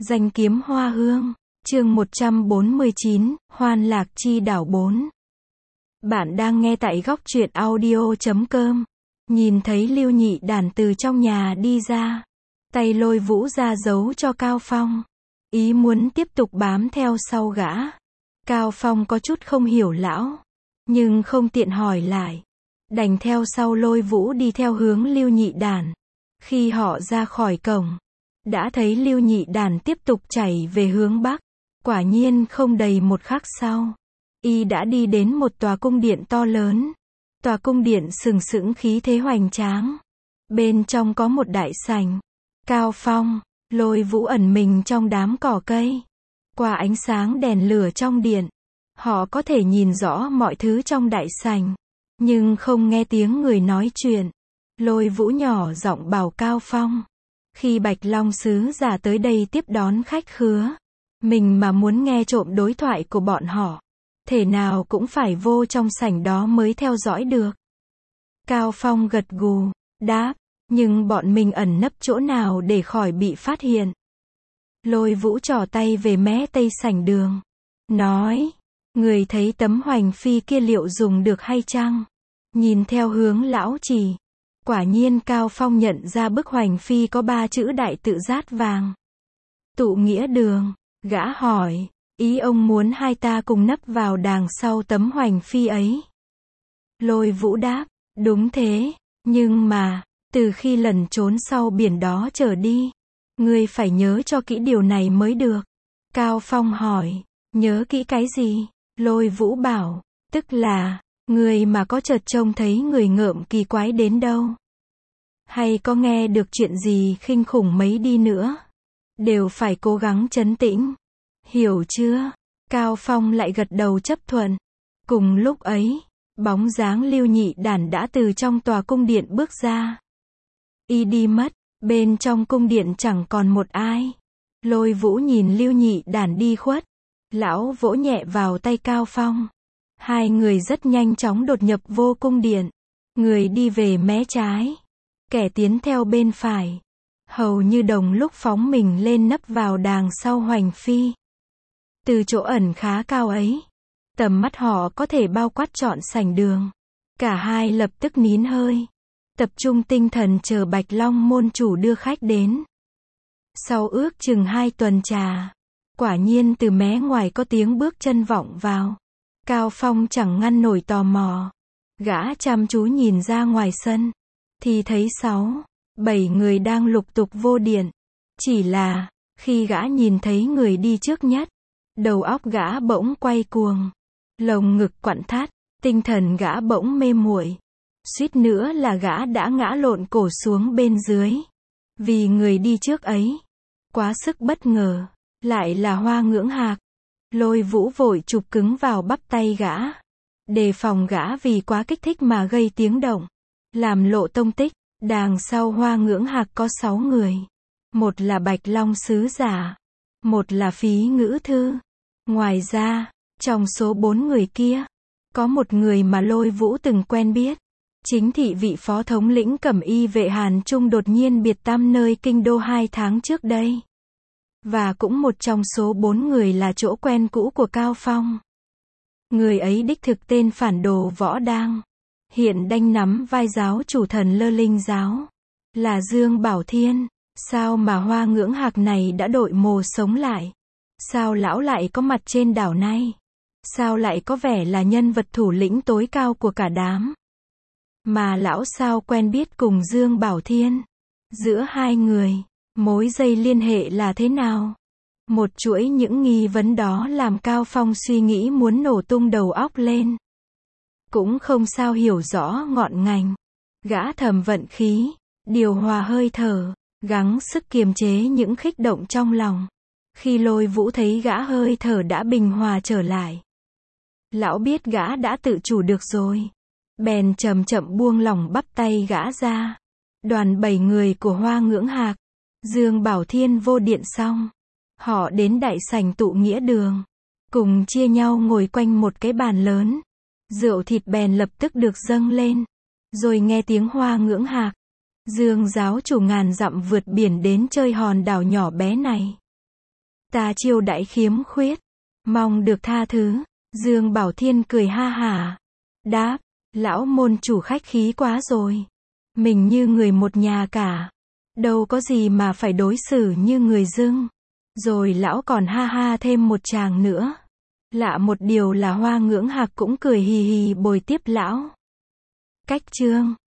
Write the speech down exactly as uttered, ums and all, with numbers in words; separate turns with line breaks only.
Danh kiếm hoa hương, chương một trăm bốn mươi chín, Hoan lạc chi đảo bốn. Bạn đang nghe tại góc truyện audio chấm com. Nhìn thấy Lưu Nhị Đản từ trong nhà đi ra, tay Lôi Vũ ra dấu cho Cao Phong, ý muốn tiếp tục bám theo sau gã. Cao Phong có chút không hiểu lão, nhưng không tiện hỏi lại, đành theo sau Lôi Vũ đi theo hướng Lưu Nhị Đản. Khi họ ra khỏi cổng, đã thấy Lưu Nhị Đản tiếp tục chảy về hướng bắc. Quả nhiên không đầy một khắc sau, y đã đi đến một tòa cung điện to lớn. Tòa cung điện sừng sững khí thế hoành tráng. Bên trong có một đại sảnh. Cao Phong, Lôi Vũ ẩn mình trong đám cỏ cây. Qua ánh sáng đèn lửa trong điện, họ có thể nhìn rõ mọi thứ trong đại sảnh, nhưng không nghe tiếng người nói chuyện. Lôi Vũ nhỏ giọng bảo Cao Phong, khi Bạch Long sứ giả tới đây tiếp đón khách khứa, mình mà muốn nghe trộm đối thoại của bọn họ, thể nào cũng phải vô trong sảnh đó mới theo dõi được. Cao Phong gật gù, đáp, nhưng bọn mình ẩn nấp chỗ nào để khỏi bị phát hiện. Lôi Vũ trỏ tay về mé tây sảnh đường, nói, người thấy tấm hoành phi kia liệu dùng được hay chăng? Nhìn theo hướng lão chỉ, quả nhiên Cao Phong nhận ra bức hoành phi có ba chữ đại tự rát vàng. Tụ nghĩa đường. Gã hỏi, ý ông muốn hai ta cùng nấp vào đàng sau tấm hoành phi ấy. Lôi Vũ đáp, đúng thế, nhưng mà, từ khi lẩn trốn sau biển đó trở đi, ngươi phải nhớ cho kỹ điều này mới được. Cao Phong hỏi, nhớ kỹ cái gì? Lôi Vũ bảo, tức là, người mà có chợt trông thấy người ngợm kỳ quái đến đâu, hay có nghe được chuyện gì khinh khủng mấy đi nữa, đều phải cố gắng trấn tĩnh. Hiểu chưa? Cao Phong lại gật đầu chấp thuận. Cùng lúc ấy, bóng dáng Lưu Nhị Đản đã từ trong tòa cung điện bước ra. Y đi mất, bên trong cung điện chẳng còn một ai. Lôi Vũ nhìn Lưu Nhị Đản đi khuất, lão vỗ nhẹ vào tay Cao Phong. Hai người rất nhanh chóng đột nhập vô cung điện. Người đi về mé trái, kẻ tiến theo bên phải, hầu như đồng lúc phóng mình lên nấp vào đàng sau hoành phi. Từ chỗ ẩn khá cao ấy, tầm mắt họ có thể bao quát trọn sảnh đường. Cả hai lập tức nín hơi, tập trung tinh thần chờ Bạch Long môn chủ đưa khách đến. Sau ước chừng hai tuần trà, quả nhiên từ mé ngoài có tiếng bước chân vọng vào. Cao Phong chẳng ngăn nổi tò mò, gã chăm chú nhìn ra ngoài sân, thì thấy sáu, bảy người đang lục tục vô điện. Chỉ là, khi gã nhìn thấy người đi trước nhất, đầu óc gã bỗng quay cuồng, lồng ngực quặn thắt, tinh thần gã bỗng mê muội, suýt nữa là gã đã ngã lộn cổ xuống bên dưới. Vì người đi trước ấy, quá sức bất ngờ, lại là Hoa Ngưỡng Hạc. Lôi Vũ vội chụp cứng vào bắp tay gã, đề phòng gã vì quá kích thích mà gây tiếng động, làm lộ tông tích. Đàng sau Hoa Ngưỡng Hạc có sáu người, một là Bạch Long sứ giả, một là Phí Ngữ Thư. Ngoài ra, trong số bốn người kia, có một người mà Lôi Vũ từng quen biết. Chính thị vị phó thống lĩnh Cẩm Y vệ Hàn Trung đột nhiên biệt tăm nơi kinh đô hai tháng trước đây. Và cũng một trong số bốn người là chỗ quen cũ của Cao Phong. Người ấy đích thực tên phản đồ Võ Đang, hiện đanh nắm vai giáo chủ Thần Lơ Linh giáo, là Dương Bảo Thiên. Sao mà Hoa Ngưỡng Hạc này đã đội mồ sống lại? Sao lão lại có mặt trên đảo này? Sao lại có vẻ là nhân vật thủ lĩnh tối cao của cả đám? Mà lão sao quen biết cùng Dương Bảo Thiên? Giữa hai người, mối dây liên hệ là thế nào? Một chuỗi những nghi vấn đó làm Cao Phong suy nghĩ muốn nổ tung đầu óc lên. Cũng không sao hiểu rõ ngọn ngành. Gã thầm vận khí, điều hòa hơi thở, gắng sức kiềm chế những khích động trong lòng. Khi Lôi Vũ thấy gã hơi thở đã bình hòa trở lại, lão biết gã đã tự chủ được rồi, bèn chậm chậm buông lỏng bắp tay gã ra. Đoàn bảy người của Hoa Ngưỡng Hạc, Dương Bảo Thiên vô điện xong, họ đến đại sảnh tụ nghĩa đường, cùng chia nhau ngồi quanh một cái bàn lớn. Rượu thịt bèn lập tức được dâng lên, rồi nghe tiếng Hoa Ngưỡng Hạc, Dương giáo chủ ngàn dặm vượt biển đến chơi hòn đảo nhỏ bé này. Ta chiêu đãi khiếm khuyết, mong được tha thứ. Dương Bảo Thiên cười ha hả. Đáp, lão môn chủ khách khí quá rồi. Mình như người một nhà cả. Đâu có gì mà phải đối xử như người dưng. Rồi lão còn ha ha thêm một tràng nữa. Lạ một điều là Hoa Ngưỡng Hạc cũng cười hì hì bồi tiếp lão. Cách chương